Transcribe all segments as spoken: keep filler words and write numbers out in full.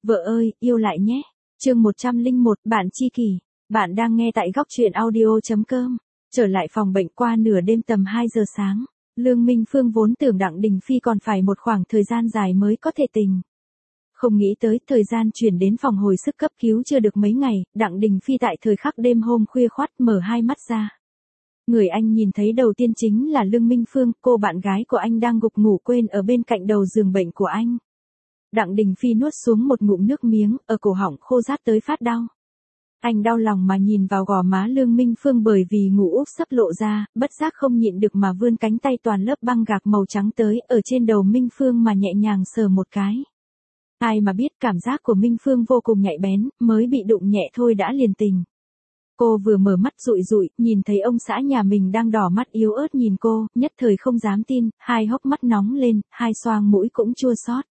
Vợ ơi, yêu lại nhé. Chương một trăm lẻ một, bạn tri kỷ. Bạn đang nghe tại góc truyện audio chấm com. Trở lại phòng bệnh qua nửa đêm tầm hai giờ sáng. Lương Minh Phương vốn tưởng Đặng Đình Phi còn phải một khoảng thời gian dài mới có thể tỉnh. Không nghĩ tới thời gian chuyển đến phòng hồi sức cấp cứu chưa được mấy ngày, Đặng Đình Phi tại thời khắc đêm hôm khuya khoắt mở hai mắt ra. Người anh nhìn thấy đầu tiên chính là Lương Minh Phương, cô bạn gái của anh đang gục ngủ quên ở bên cạnh đầu giường bệnh của anh. Đặng Đình Phi nuốt xuống một ngụm nước miếng, ở cổ họng khô rát tới phát đau. Anh đau lòng mà nhìn vào gò má Lương Minh Phương bởi vì ngủ úp sấp lộ ra, bất giác không nhịn được mà vươn cánh tay toàn lớp băng gạc màu trắng tới ở trên đầu Minh Phương mà nhẹ nhàng sờ một cái. Ai mà biết cảm giác của Minh Phương vô cùng nhạy bén, mới bị đụng nhẹ thôi đã liền tình. Cô vừa mở mắt dụi dụi, nhìn thấy ông xã nhà mình đang đỏ mắt yếu ớt nhìn cô, nhất thời không dám tin, hai hốc mắt nóng lên, hai xoang mũi cũng chua xót.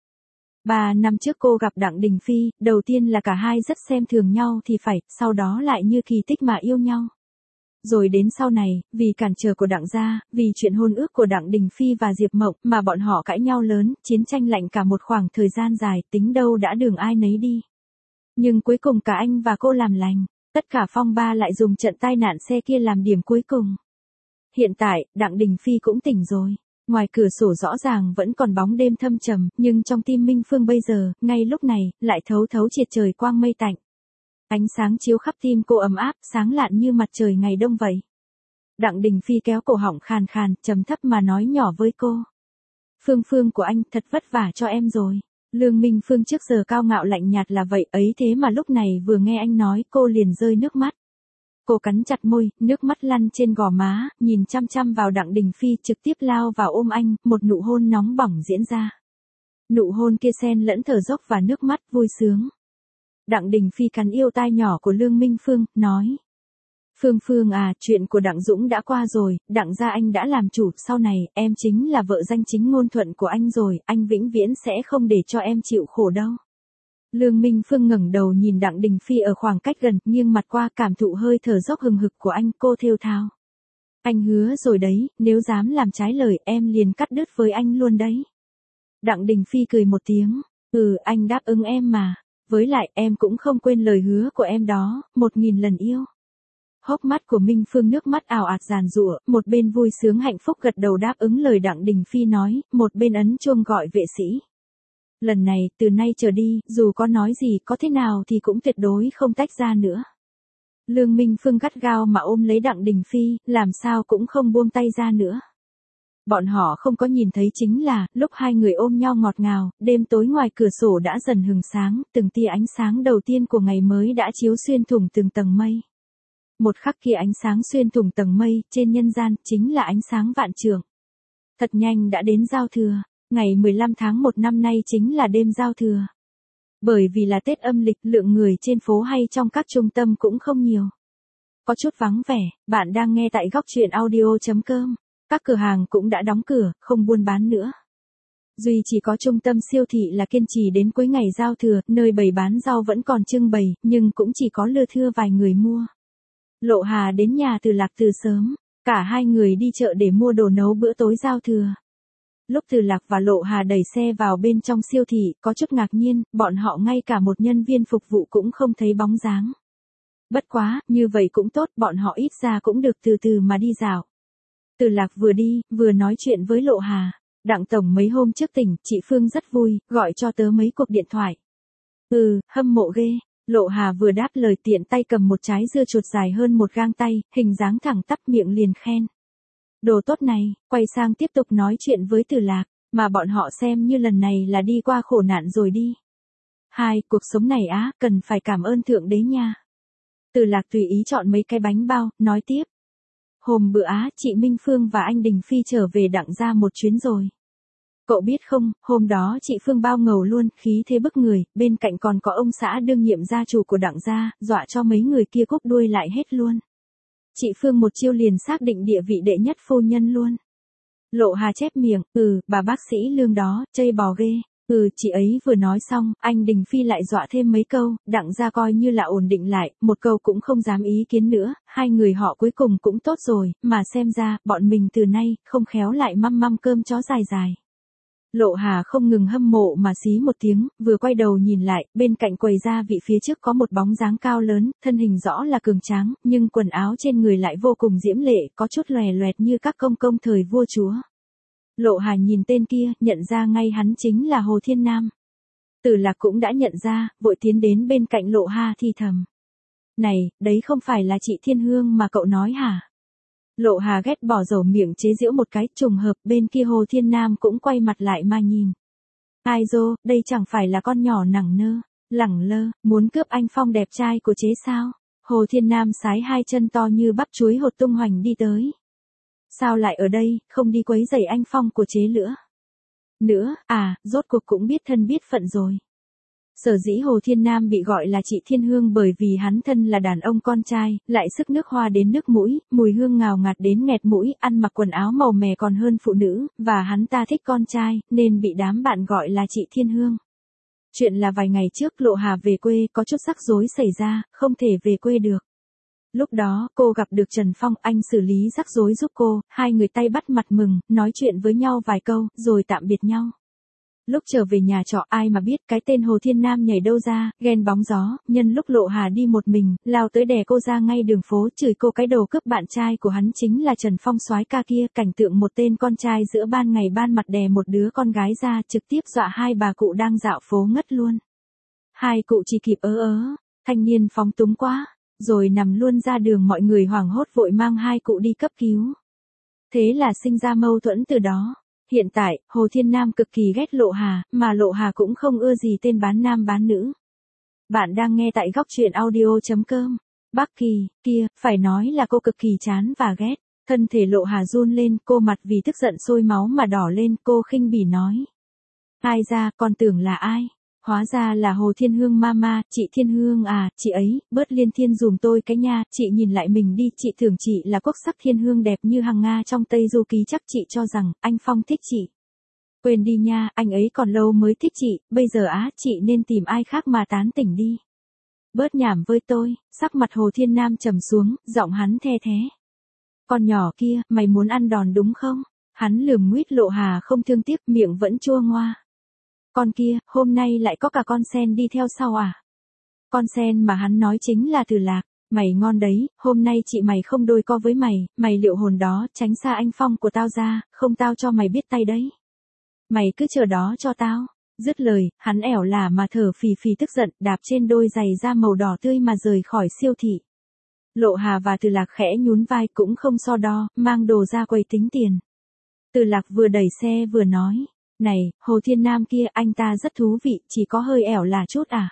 Ba năm trước cô gặp Đặng Đình Phi, đầu tiên là cả hai rất xem thường nhau thì phải, sau đó lại như kỳ tích mà yêu nhau. Rồi đến sau này, vì cản trở của Đặng gia, vì chuyện hôn ước của Đặng Đình Phi và Diệp Mộng mà bọn họ cãi nhau lớn, chiến tranh lạnh cả một khoảng thời gian dài, tính đâu đã đường ai nấy đi. Nhưng cuối cùng cả anh và cô làm lành, tất cả phong ba lại dùng trận tai nạn xe kia làm điểm cuối cùng. Hiện tại, Đặng Đình Phi cũng tỉnh rồi. Ngoài cửa sổ rõ ràng vẫn còn bóng đêm thâm trầm, nhưng trong tim Minh Phương bây giờ, ngay lúc này, lại thấu thấu triệt trời quang mây tạnh. Ánh sáng chiếu khắp tim cô ấm áp, sáng lạn như mặt trời ngày đông vậy. Đặng Đình Phi kéo cổ họng khàn khàn, trầm thấp mà nói nhỏ với cô. Phương Phương của anh, thật vất vả cho em rồi. Lương Minh Phương trước giờ cao ngạo lạnh nhạt là vậy ấy thế mà lúc này vừa nghe anh nói cô liền rơi nước mắt. Cô cắn chặt môi, nước mắt lăn trên gò má, nhìn chăm chăm vào Đặng Đình Phi trực tiếp lao vào ôm anh, một nụ hôn nóng bỏng diễn ra. Nụ hôn kia xen lẫn thở dốc và nước mắt vui sướng. Đặng Đình Phi cắn yêu tai nhỏ của Lương Minh Phương, nói. Phương Phương à, chuyện của Đặng Dũng đã qua rồi, Đặng gia anh đã làm chủ, sau này, em chính là vợ danh chính ngôn thuận của anh rồi, anh vĩnh viễn sẽ không để cho em chịu khổ đâu. Lương Minh Phương ngẩng đầu nhìn Đặng Đình Phi ở khoảng cách gần, nghiêng mặt qua cảm thụ hơi thở dốc hừng hực của anh, cô thều thào. Anh hứa rồi đấy, nếu dám làm trái lời em liền cắt đứt với anh luôn đấy. Đặng Đình Phi cười một tiếng, ừ anh đáp ứng em mà, với lại em cũng không quên lời hứa của em đó, một nghìn lần yêu. Hốc mắt của Minh Phương nước mắt ào ạt giàn giụa, một bên vui sướng hạnh phúc gật đầu đáp ứng lời Đặng Đình Phi nói, một bên ấn chuông gọi vệ sĩ. Lần này, từ nay trở đi, dù có nói gì, có thế nào thì cũng tuyệt đối không tách ra nữa. Lương Minh Phương gắt gao mà ôm lấy Đặng Đình Phi, làm sao cũng không buông tay ra nữa. Bọn họ không có nhìn thấy chính là, lúc hai người ôm nhau ngọt ngào, đêm tối ngoài cửa sổ đã dần hừng sáng, từng tia ánh sáng đầu tiên của ngày mới đã chiếu xuyên thủng từng tầng mây. Một khắc kia ánh sáng xuyên thủng tầng mây, trên nhân gian, chính là ánh sáng vạn trượng. Thật nhanh đã đến giao thừa. Ngày mười lăm tháng một năm nay chính là đêm giao thừa. Bởi vì là Tết âm lịch, lượng người trên phố hay trong các trung tâm cũng không nhiều. Có chút vắng vẻ, bạn đang nghe tại góc truyện audio chấm com. Các cửa hàng cũng đã đóng cửa, không buôn bán nữa. Duy chỉ có trung tâm siêu thị là kiên trì đến cuối ngày giao thừa, nơi bày bán rau vẫn còn trưng bày, nhưng cũng chỉ có lưa thưa vài người mua. Lộ Hà đến nhà Từ Lạc từ sớm, cả hai người đi chợ để mua đồ nấu bữa tối giao thừa. Lúc Từ Lạc và Lộ Hà đẩy xe vào bên trong siêu thị, có chút ngạc nhiên, bọn họ ngay cả một nhân viên phục vụ cũng không thấy bóng dáng. Bất quá, như vậy cũng tốt, bọn họ ít ra cũng được từ từ mà đi dạo. Từ Lạc vừa đi, vừa nói chuyện với Lộ Hà. Đặng tổng mấy hôm trước tỉnh, chị Phương rất vui, gọi cho tớ mấy cuộc điện thoại. Ừ, hâm mộ ghê. Lộ Hà vừa đáp lời tiện tay cầm một trái dưa chuột dài hơn một gang tay, hình dáng thẳng tắp miệng liền khen. Đồ tốt này, quay sang tiếp tục nói chuyện với Từ Lạc, mà bọn họ xem như lần này là đi qua khổ nạn rồi đi. Hai, cuộc sống này á, cần phải cảm ơn Thượng Đế nha. Từ Lạc tùy ý chọn mấy cái bánh bao, nói tiếp. Hôm bữa á, chị Minh Phương và anh Đình Phi trở về Đặng gia một chuyến rồi. Cậu biết không, hôm đó chị Phương bao ngầu luôn, khí thế bức người, bên cạnh còn có ông xã đương nhiệm gia chủ của Đặng gia, dọa cho mấy người kia cúp đuôi lại hết luôn. Chị Phương một chiêu liền xác định địa vị đệ nhất phu nhân luôn. Lộ Hà chép miệng, ừ, bà bác sĩ Lương đó, chây bò ghê. Ừ, chị ấy vừa nói xong, anh Đình Phi lại dọa thêm mấy câu, Đặng gia coi như là ổn định lại, một câu cũng không dám ý kiến nữa, hai người họ cuối cùng cũng tốt rồi, mà xem ra, bọn mình từ nay, không khéo lại măm măm cơm chó dài dài. Lộ Hà không ngừng hâm mộ mà xí một tiếng, vừa quay đầu nhìn lại, bên cạnh quầy gia vị phía trước có một bóng dáng cao lớn, thân hình rõ là cường tráng, nhưng quần áo trên người lại vô cùng diễm lệ, có chút lòe loẹt như các công công thời vua chúa. Lộ Hà nhìn tên kia, nhận ra ngay hắn chính là Hồ Thiên Nam. Từ Lạc cũng đã nhận ra, vội tiến đến bên cạnh Lộ Hà thì thầm. Này, đấy không phải là chị Thiên Hương mà cậu nói hả? Lộ Hà ghét bỏ dầu miệng chế giễu một cái, trùng hợp bên kia Hồ Thiên Nam cũng quay mặt lại mà nhìn. Ai dô, đây chẳng phải là con nhỏ nẳng nơ, lẳng lơ, muốn cướp anh Phong đẹp trai của chế sao? Hồ Thiên Nam sái hai chân to như bắp chuối hột tung hoành đi tới. Sao lại ở đây, không đi quấy rầy anh Phong của chế nữa? Nữa, à, rốt cuộc cũng biết thân biết phận rồi. Sở dĩ Hồ Thiên Nam bị gọi là chị Thiên Hương bởi vì hắn thân là đàn ông con trai, lại sức nước hoa đến nước mũi, mùi hương ngào ngạt đến nghẹt mũi, ăn mặc quần áo màu mè còn hơn phụ nữ, và hắn ta thích con trai, nên bị đám bạn gọi là chị Thiên Hương. Chuyện là vài ngày trước Lộ Hà về quê có chút rắc rối xảy ra, không thể về quê được. Lúc đó, cô gặp được Trần Phong, anh xử lý rắc rối giúp cô, hai người tay bắt mặt mừng, nói chuyện với nhau vài câu, rồi tạm biệt nhau. Lúc trở về nhà trọ ai mà biết cái tên Hồ Thiên Nam nhảy đâu ra, ghen bóng gió, nhân lúc Lộ Hà đi một mình, lao tới đè cô ra ngay đường phố, chửi cô cái đầu cướp bạn trai của hắn chính là Trần Phong soái ca kia, cảnh tượng một tên con trai giữa ban ngày ban mặt đè một đứa con gái ra, trực tiếp dọa hai bà cụ đang dạo phố ngất luôn. Hai cụ chỉ kịp ớ ớ, thanh niên phóng túng quá, rồi nằm luôn ra đường, mọi người hoảng hốt vội mang hai cụ đi cấp cứu. Thế là sinh ra mâu thuẫn từ đó. Hiện tại, Hồ Thiên Nam cực kỳ ghét Lộ Hà, mà Lộ Hà cũng không ưa gì tên bán nam bán nữ. Bạn đang nghe tại góc truyện audio chấm com. Bắc Kỳ, kia, phải nói là cô cực kỳ chán và ghét. Thân thể Lộ Hà run lên, cô mặt vì tức giận sôi máu mà đỏ lên, cô khinh bỉ nói. Ai ra, con tưởng là ai? Hóa ra là Hồ Thiên Hương mama, chị Thiên Hương à, chị ấy, bớt liên thiên dùm tôi cái nha, chị nhìn lại mình đi, chị tưởng chị là quốc sắc thiên hương đẹp như hàng Nga trong Tây Du Ký, chắc chị cho rằng, anh Phong thích chị. Quên đi nha, anh ấy còn lâu mới thích chị, bây giờ á, chị nên tìm ai khác mà tán tỉnh đi. Bớt nhảm với tôi, sắc mặt Hồ Thiên Nam trầm xuống, giọng hắn the thế. Con nhỏ kia, mày muốn ăn đòn đúng không? Hắn lườm nguýt Lộ Hà không thương tiếc, miệng vẫn chua ngoa. Con kia, hôm nay lại có cả con sen đi theo sau à? Con sen mà hắn nói chính là Từ Lạc, mày ngon đấy, hôm nay chị mày không đôi co với mày, mày liệu hồn đó, tránh xa anh Phong của tao ra, không tao cho mày biết tay đấy. Mày cứ chờ đó cho tao. Dứt lời, hắn ẻo lả mà thở phì phì tức giận, đạp trên đôi giày da màu đỏ tươi mà rời khỏi siêu thị. Lộ Hà và Từ Lạc khẽ nhún vai cũng không so đo, mang đồ ra quầy tính tiền. Từ Lạc vừa đẩy xe vừa nói. Này, Hồ Thiên Nam kia, anh ta rất thú vị, chỉ có hơi ẻo là chút à?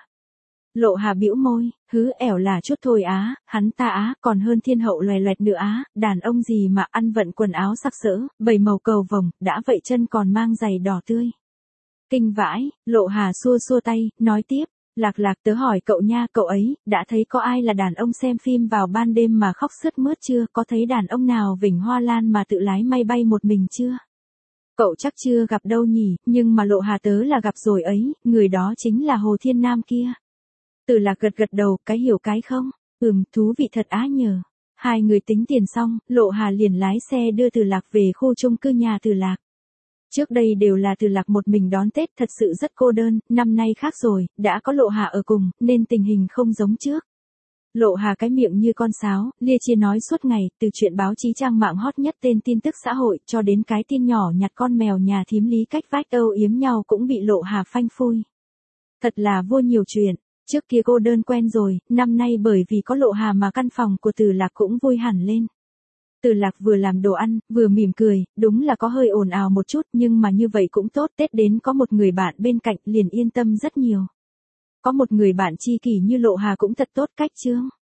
Lộ Hà bĩu môi, hứ ẻo là chút thôi á, hắn ta á, còn hơn thiên hậu loè loẹt nữa á, đàn ông gì mà ăn vận quần áo sặc sỡ, bảy màu cầu vồng, đã vậy chân còn mang giày đỏ tươi. Kinh vãi, Lộ Hà xua xua tay, nói tiếp, Lạc Lạc tớ hỏi cậu nha, cậu ấy, đã thấy có ai là đàn ông xem phim vào ban đêm mà khóc sướt mướt chưa, có thấy đàn ông nào vỉnh hoa lan mà tự lái máy bay một mình chưa? Cậu chắc chưa gặp đâu nhỉ, nhưng mà Lộ Hà tớ là gặp rồi ấy, người đó chính là Hồ Thiên Nam kia. Từ Lạc gật gật đầu, cái hiểu cái không? Ừm, thú vị thật á nhờ. Hai người tính tiền xong, Lộ Hà liền lái xe đưa Từ Lạc về khu chung cư nhà Từ Lạc. Trước đây đều là Từ Lạc một mình đón Tết, thật sự rất cô đơn, năm nay khác rồi, đã có Lộ Hà ở cùng, nên tình hình không giống trước. Lộ Hà cái miệng như con sáo, lia chia nói suốt ngày, từ chuyện báo chí trang mạng hot nhất tên tin tức xã hội, cho đến cái tin nhỏ nhặt con mèo nhà thím Lý cách vách âu yếm nhau cũng bị Lộ Hà phanh phui. Thật là vô nhiều chuyện, trước kia cô đơn quen rồi, năm nay bởi vì có Lộ Hà mà căn phòng của Từ Lạc cũng vui hẳn lên. Từ Lạc vừa làm đồ ăn, vừa mỉm cười, đúng là có hơi ồn ào một chút nhưng mà như vậy cũng tốt, Tết đến có một người bạn bên cạnh liền yên tâm rất nhiều. Có một người bạn tri kỷ như Lộ Hà cũng thật tốt cách chướng.